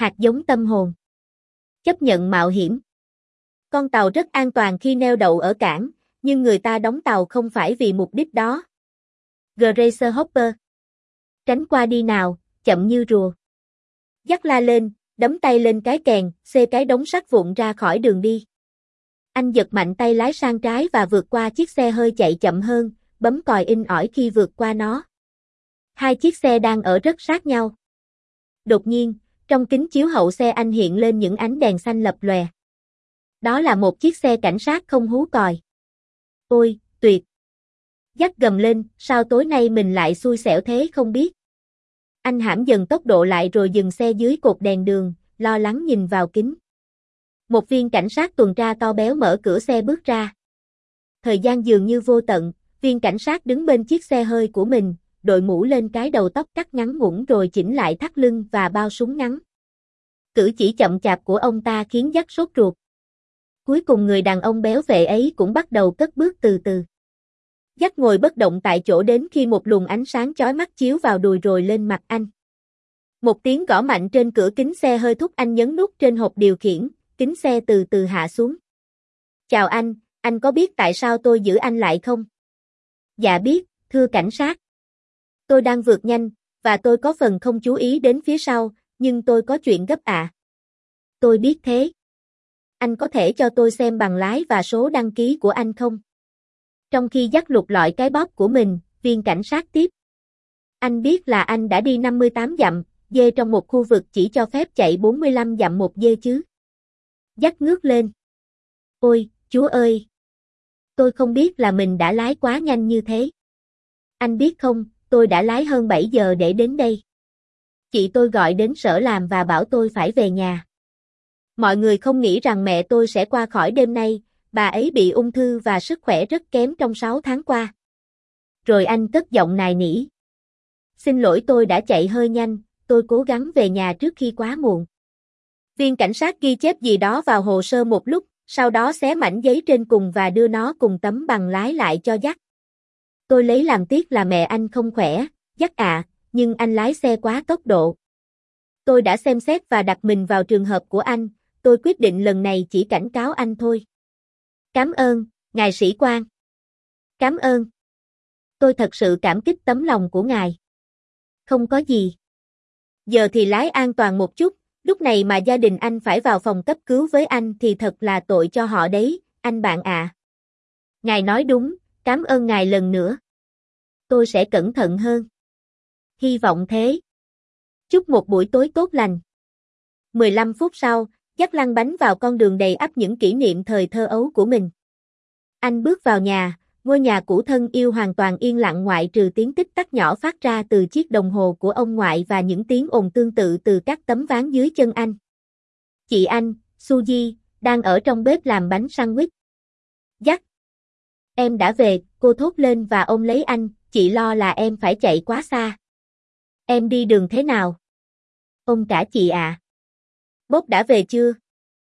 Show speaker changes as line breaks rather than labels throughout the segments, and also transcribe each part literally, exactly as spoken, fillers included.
hạt giống tâm hồn. Chấp nhận mạo hiểm. Con tàu rất an toàn khi neo đậu ở cảng, nhưng người ta đóng tàu không phải vì mục đích đó. Grace Hopper. Tránh qua đi nào, chậm như rùa. Jack la lên, đấm tay lên cái kèn, xê cái đống sắt vụn ra khỏi đường đi. Anh giật mạnh tay lái sang trái và vượt qua chiếc xe hơi chạy chậm hơn, bấm còi inh ỏi khi vượt qua nó. Hai chiếc xe đang ở rất sát nhau. Đột nhiên, trong kính chiếu hậu xe anh hiện lên những ánh đèn xanh lập lòe. Đó là một chiếc xe cảnh sát không hú còi. Ôi, tuyệt! Jack gầm lên, sao tối nay mình lại xui xẻo thế không biết. Anh hãm dần tốc độ lại rồi dừng xe dưới cột đèn đường, lo lắng nhìn vào kính. Một viên cảnh sát tuần tra to béo mở cửa xe bước ra. Thời gian dường như vô tận, viên cảnh sát đứng bên chiếc xe hơi của mình, đội mũ lên cái đầu tóc cắt ngắn ngủn rồi chỉnh lại thắt lưng và bao súng ngắn. Cử chỉ chậm chạp của ông ta khiến Jack sốt ruột. Cuối cùng người đàn ông béo vệ ấy cũng bắt đầu cất bước từ từ. Jack ngồi bất động tại chỗ đến khi một luồng ánh sáng chói mắt chiếu vào đùi rồi lên mặt anh. Một tiếng gõ mạnh trên cửa kính xe hơi thúc anh nhấn nút trên hộp điều khiển, kính xe từ từ hạ xuống. Chào anh, anh có biết tại sao tôi giữ anh lại không? Dạ biết, thưa cảnh sát. Tôi đang vượt nhanh, và tôi có phần không chú ý đến phía sau, nhưng tôi có chuyện gấp ạ. À. Tôi biết thế. Anh có thể cho tôi xem bằng lái và số đăng ký của anh không? Trong khi Jack lục lọi cái bóp của mình, viên cảnh sát tiếp. Anh biết là anh đã đi năm mươi tám dặm, dê trong một khu vực chỉ cho phép chạy bốn mươi lăm dặm một dê chứ? Jack ngước lên. Ôi, Chúa ơi! Tôi không biết là mình đã lái quá nhanh như thế. Anh biết không, tôi đã lái hơn bảy giờ để đến đây. Chị tôi gọi đến sở làm và bảo tôi phải về nhà. Mọi người không nghĩ rằng mẹ tôi sẽ qua khỏi đêm nay, bà ấy bị ung thư và sức khỏe rất kém trong sáu tháng qua. Rồi anh cất giọng nài nỉ. Xin lỗi tôi đã chạy hơi nhanh, tôi cố gắng về nhà trước khi quá muộn. Viên cảnh sát ghi chép gì đó vào hồ sơ một lúc, sau đó xé mảnh giấy trên cùng và đưa nó cùng tấm bằng lái lại cho Jack. Tôi lấy làm tiếc là mẹ anh không khỏe, Jack ạ, nhưng anh lái xe quá tốc độ. Tôi đã xem xét và đặt mình vào trường hợp của anh, tôi quyết định lần này chỉ cảnh cáo anh thôi. Cảm ơn, ngài sĩ quan. Cảm ơn. Tôi thật sự cảm kích tấm lòng của ngài. Không có gì. Giờ thì lái an toàn một chút, lúc này mà gia đình anh phải vào phòng cấp cứu với anh thì thật là tội cho họ đấy, anh bạn ạ. À. Ngài nói đúng, cảm ơn ngài lần nữa. Tôi sẽ cẩn thận hơn. Hy vọng thế. Chúc một buổi tối tốt lành. mười lăm phút sau, Jack lăn bánh vào con đường đầy ắp những kỷ niệm thời thơ ấu của mình. Anh bước vào nhà, ngôi nhà cũ thân yêu hoàn toàn yên lặng ngoại trừ tiếng tích tắc nhỏ phát ra từ chiếc đồng hồ của ông ngoại và những tiếng ồn tương tự từ các tấm ván dưới chân anh. Chị anh, Suzy, đang ở trong bếp làm bánh sandwich. Jack. Em đã về, cô thốt lên và ôm lấy anh, chị lo là em phải chạy quá xa. Em đi đường thế nào? Ôm cả chị ạ. À. Bob đã về chưa?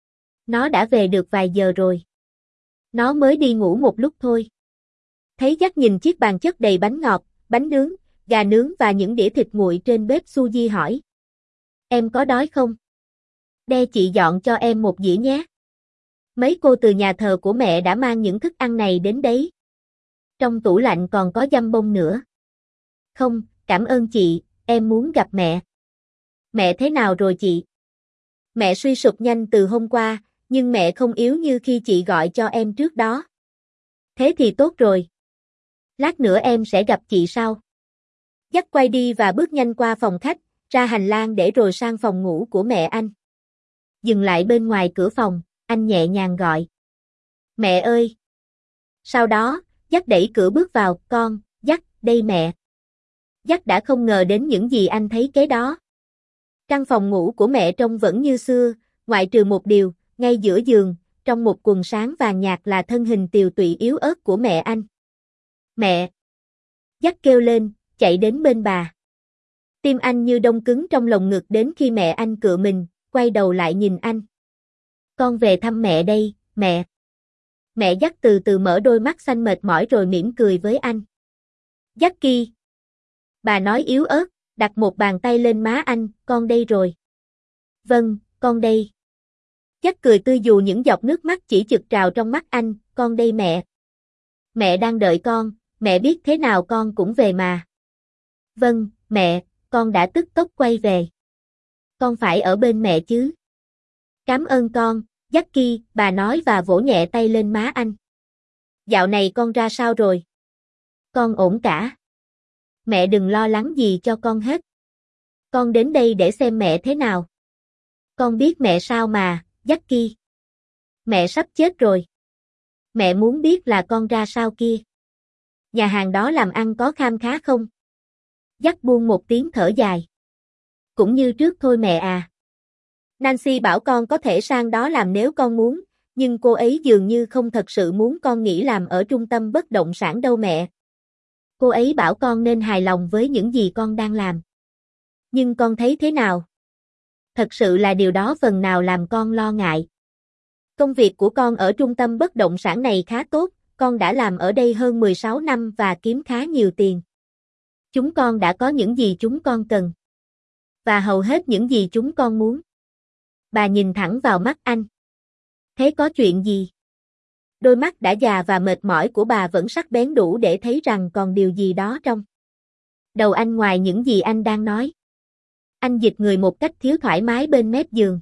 Nó đã về được vài giờ rồi. Nó mới đi ngủ một lúc thôi. Thấy Jack nhìn chiếc bàn chất đầy bánh ngọt, bánh nướng, gà nướng và những đĩa thịt nguội trên bếp, Suzy hỏi. Em có đói không? Để chị dọn cho em một dĩa nhé. Mấy cô từ nhà thờ của mẹ đã mang những thức ăn này đến đấy. Trong tủ lạnh còn có dăm bông nữa. Không, cảm ơn chị, em muốn gặp mẹ. Mẹ thế nào rồi chị? Mẹ suy sụp nhanh từ hôm qua, nhưng mẹ không yếu như khi chị gọi cho em trước đó. Thế thì tốt rồi. Lát nữa em sẽ gặp chị sau. Jack quay đi và bước nhanh qua phòng khách, ra hành lang để rồi sang phòng ngủ của mẹ anh. Dừng lại bên ngoài cửa phòng, anh nhẹ nhàng gọi. Mẹ ơi! Sau đó, Jack đẩy cửa bước vào, con, Jack, đây mẹ. Jack đã không ngờ đến những gì anh thấy kế đó. Căn phòng ngủ của mẹ trông vẫn như xưa, ngoại trừ một điều, ngay giữa giường, trong một quần sáng vàng nhạt là thân hình tiều tụy yếu ớt của mẹ anh. Mẹ! Jack kêu lên, chạy đến bên bà. Tim anh như đông cứng trong lồng ngực đến khi mẹ anh cựa mình, quay đầu lại nhìn anh. Con về thăm mẹ đây, mẹ. Mẹ Jack từ từ mở đôi mắt xanh mệt mỏi rồi mỉm cười với anh. Jackie! Bà nói yếu ớt, đặt một bàn tay lên má anh, con đây rồi. Vâng, con đây. Jack cười tươi dù những giọt nước mắt chỉ chực trào trong mắt anh, con đây mẹ. Mẹ đang đợi con, mẹ biết thế nào con cũng về mà. Vâng, mẹ, con đã tức tốc quay về. Con phải ở bên mẹ chứ. Cảm ơn con, Jackie, bà nói và vỗ nhẹ tay lên má anh. Dạo này con ra sao rồi? Con ổn cả. Mẹ đừng lo lắng gì cho con hết. Con đến đây để xem mẹ thế nào. Con biết mẹ sao mà, Jackie. Mẹ sắp chết rồi. Mẹ muốn biết là con ra sao kia. Nhà hàng đó làm ăn có kham khá không? Jack buông một tiếng thở dài. Cũng như trước thôi mẹ à. Nancy bảo con có thể sang đó làm nếu con muốn, nhưng cô ấy dường như không thật sự muốn con nghỉ làm ở trung tâm bất động sản đâu mẹ. Cô ấy bảo con nên hài lòng với những gì con đang làm. Nhưng con thấy thế nào? Thật sự là điều đó phần nào làm con lo ngại. Công việc của con ở trung tâm bất động sản này khá tốt, con đã làm ở đây hơn mười sáu năm và kiếm khá nhiều tiền. Chúng con đã có những gì chúng con cần. Và hầu hết những gì chúng con muốn. Bà nhìn thẳng vào mắt anh. Thế có chuyện gì? Đôi mắt đã già và mệt mỏi của bà vẫn sắc bén đủ để thấy rằng còn điều gì đó trong đầu anh ngoài những gì anh đang nói. Anh dịch người một cách thiếu thoải mái bên mép giường.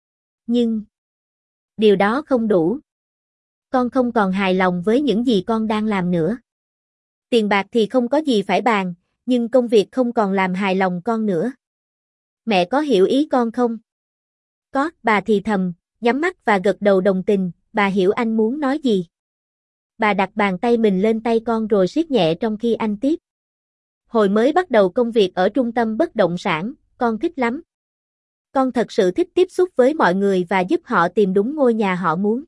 Nhưng điều đó không đủ. Con không còn hài lòng với những gì con đang làm nữa. Tiền bạc thì không có gì phải bàn, nhưng công việc không còn làm hài lòng con nữa. Mẹ có hiểu ý con không? Có, bà thì thầm, nhắm mắt và gật đầu đồng tình, bà hiểu anh muốn nói gì. Bà đặt bàn tay mình lên tay con rồi siết nhẹ trong khi anh tiếp. Hồi mới bắt đầu công việc ở trung tâm bất động sản, con thích lắm. Con thật sự thích tiếp xúc với mọi người và giúp họ tìm đúng ngôi nhà họ muốn.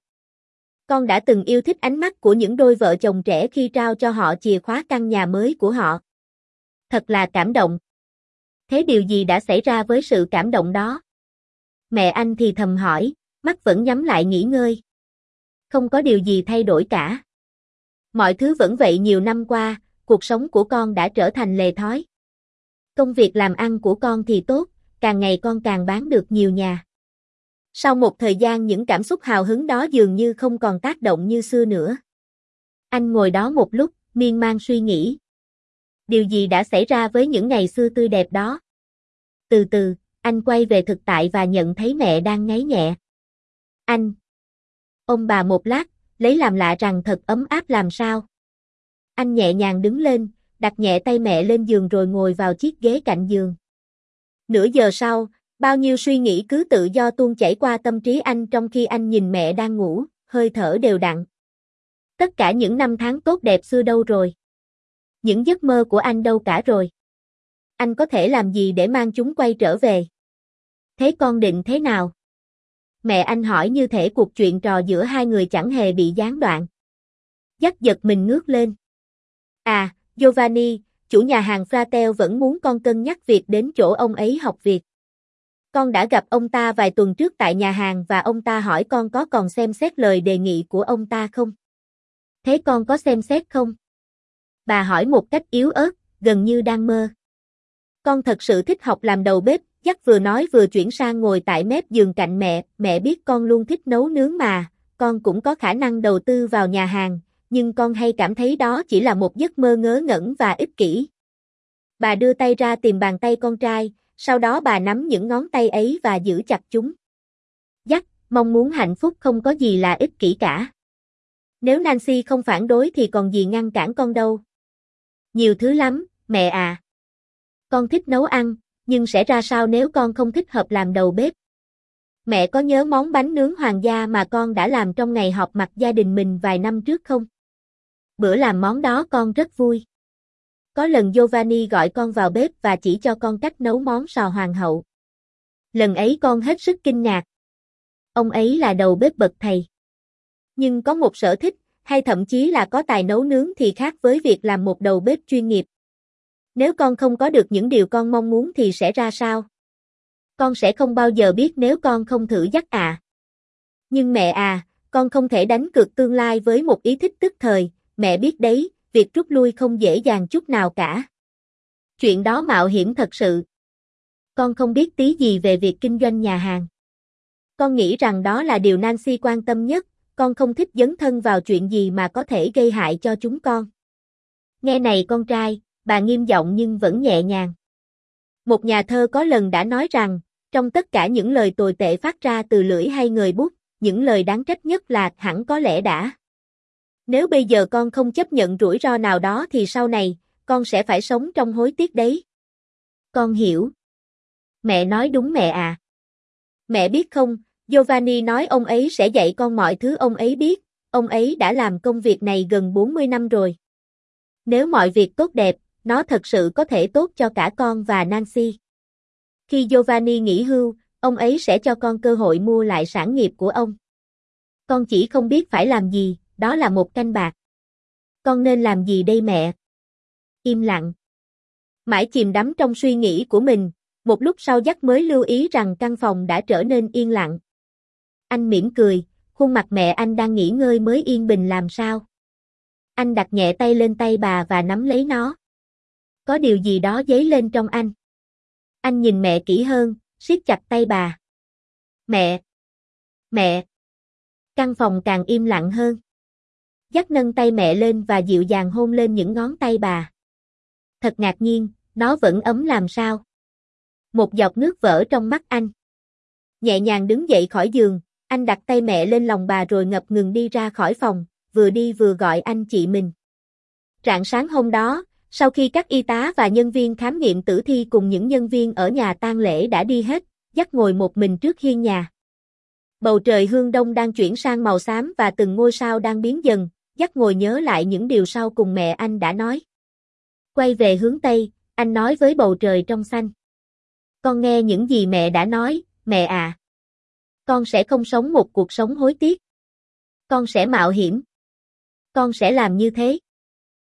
Con đã từng yêu thích ánh mắt của những đôi vợ chồng trẻ khi trao cho họ chìa khóa căn nhà mới của họ. Thật là cảm động. Thế điều gì đã xảy ra với sự cảm động đó? Mẹ anh thì thầm hỏi, mắt vẫn nhắm lại nghỉ ngơi. Không có điều gì thay đổi cả. Mọi thứ vẫn vậy nhiều năm qua, cuộc sống của con đã trở thành lề thói. Công việc làm ăn của con thì tốt, càng ngày con càng bán được nhiều nhà. Sau một thời gian những cảm xúc hào hứng đó dường như không còn tác động như xưa nữa. Anh ngồi đó một lúc, miên man suy nghĩ. Điều gì đã xảy ra với những ngày xưa tươi đẹp đó? Từ từ, anh quay về thực tại và nhận thấy mẹ đang ngáy nhẹ. Anh ôm bà một lát, lấy làm lạ rằng thật ấm áp làm sao. Anh nhẹ nhàng đứng lên, đặt nhẹ tay mẹ lên giường rồi ngồi vào chiếc ghế cạnh giường. Nửa giờ sau, bao nhiêu suy nghĩ cứ tự do tuôn chảy qua tâm trí anh trong khi anh nhìn mẹ đang ngủ, hơi thở đều đặn. Tất cả những năm tháng tốt đẹp xưa đâu rồi? Những giấc mơ của anh đâu cả rồi? Anh có thể làm gì để mang chúng quay trở về? Thế con định thế nào? Mẹ anh hỏi như thể cuộc chuyện trò giữa hai người chẳng hề bị gián đoạn. Jack giật mình ngước lên. À, Giovanni, chủ nhà hàng Fratel vẫn muốn con cân nhắc việc đến chỗ ông ấy học việc. Con đã gặp ông ta vài tuần trước tại nhà hàng và ông ta hỏi con có còn xem xét lời đề nghị của ông ta không? Thế con có xem xét không? Bà hỏi một cách yếu ớt, gần như đang mơ. Con thật sự thích học làm đầu bếp, Jack vừa nói vừa chuyển sang ngồi tại mép giường cạnh mẹ, mẹ biết con luôn thích nấu nướng mà, con cũng có khả năng đầu tư vào nhà hàng, nhưng con hay cảm thấy đó chỉ là một giấc mơ ngớ ngẩn và ích kỷ. Bà đưa tay ra tìm bàn tay con trai, sau đó bà nắm những ngón tay ấy và giữ chặt chúng. Jack, mong muốn hạnh phúc không có gì là ích kỷ cả. Nếu Nancy không phản đối thì còn gì ngăn cản con đâu. Nhiều thứ lắm, mẹ à. Con thích nấu ăn, nhưng sẽ ra sao nếu con không thích hợp làm đầu bếp? Mẹ có nhớ món bánh nướng hoàng gia mà con đã làm trong ngày họp mặt gia đình mình vài năm trước không? Bữa làm món đó con rất vui. Có lần Giovanni gọi con vào bếp và chỉ cho con cách nấu món sò hoàng hậu. Lần ấy con hết sức kinh ngạc. Ông ấy là đầu bếp bậc thầy. Nhưng có một sở thích, hay thậm chí là có tài nấu nướng thì khác với việc làm một đầu bếp chuyên nghiệp. Nếu con không có được những điều con mong muốn thì sẽ ra sao? Con sẽ không bao giờ biết nếu con không thử Jack à. Nhưng mẹ à, con không thể đánh cược tương lai với một ý thích tức thời, mẹ biết đấy, việc rút lui không dễ dàng chút nào cả. Chuyện đó mạo hiểm thật sự. Con không biết tí gì về việc kinh doanh nhà hàng. Con nghĩ rằng đó là điều Nancy quan tâm nhất, con không thích dấn thân vào chuyện gì mà có thể gây hại cho chúng con. Nghe này con trai, bà nghiêm giọng nhưng vẫn nhẹ nhàng. Một nhà thơ có lần đã nói rằng, trong tất cả những lời tồi tệ phát ra từ lưỡi hay người bút, những lời đáng trách nhất là hẳn có lẽ đã. Nếu bây giờ con không chấp nhận rủi ro nào đó thì sau này, con sẽ phải sống trong hối tiếc đấy. Con hiểu. Mẹ nói đúng mẹ à. Mẹ biết không, Giovanni nói ông ấy sẽ dạy con mọi thứ ông ấy biết, ông ấy đã làm công việc này gần bốn mươi năm rồi. Nếu mọi việc tốt đẹp, nó thật sự có thể tốt cho cả con và Nancy. Khi Giovanni nghỉ hưu, ông ấy sẽ cho con cơ hội mua lại sản nghiệp của ông. Con chỉ không biết phải làm gì, đó là một canh bạc. Con nên làm gì đây mẹ? Im lặng. Mãi chìm đắm trong suy nghĩ của mình, một lúc sau Jack mới lưu ý rằng căn phòng đã trở nên yên lặng. Anh mỉm cười, khuôn mặt mẹ anh đang nghỉ ngơi mới yên bình làm sao? Anh đặt nhẹ tay lên tay bà và nắm lấy nó. Có điều gì đó dấy lên trong anh. Anh nhìn mẹ kỹ hơn, siết chặt tay bà. Mẹ! Mẹ! Căn phòng càng im lặng hơn. Jack nâng tay mẹ lên và dịu dàng hôn lên những ngón tay bà. Thật ngạc nhiên, nó vẫn ấm làm sao? Một giọt nước vỡ trong mắt anh. Nhẹ nhàng đứng dậy khỏi giường, anh đặt tay mẹ lên lòng bà rồi ngập ngừng đi ra khỏi phòng, vừa đi vừa gọi anh chị mình. Rạng sáng hôm đó, sau khi các y tá và nhân viên khám nghiệm tử thi cùng những nhân viên ở nhà tang lễ đã đi hết, Jack ngồi một mình trước hiên nhà. Bầu trời hướng đông đang chuyển sang màu xám và từng ngôi sao đang biến dần, Jack ngồi nhớ lại những điều sau cùng mẹ anh đã nói. Quay về hướng Tây, anh nói với bầu trời trong xanh. Con nghe những gì mẹ đã nói, mẹ à. Con sẽ không sống một cuộc sống hối tiếc. Con sẽ mạo hiểm. Con sẽ làm như thế.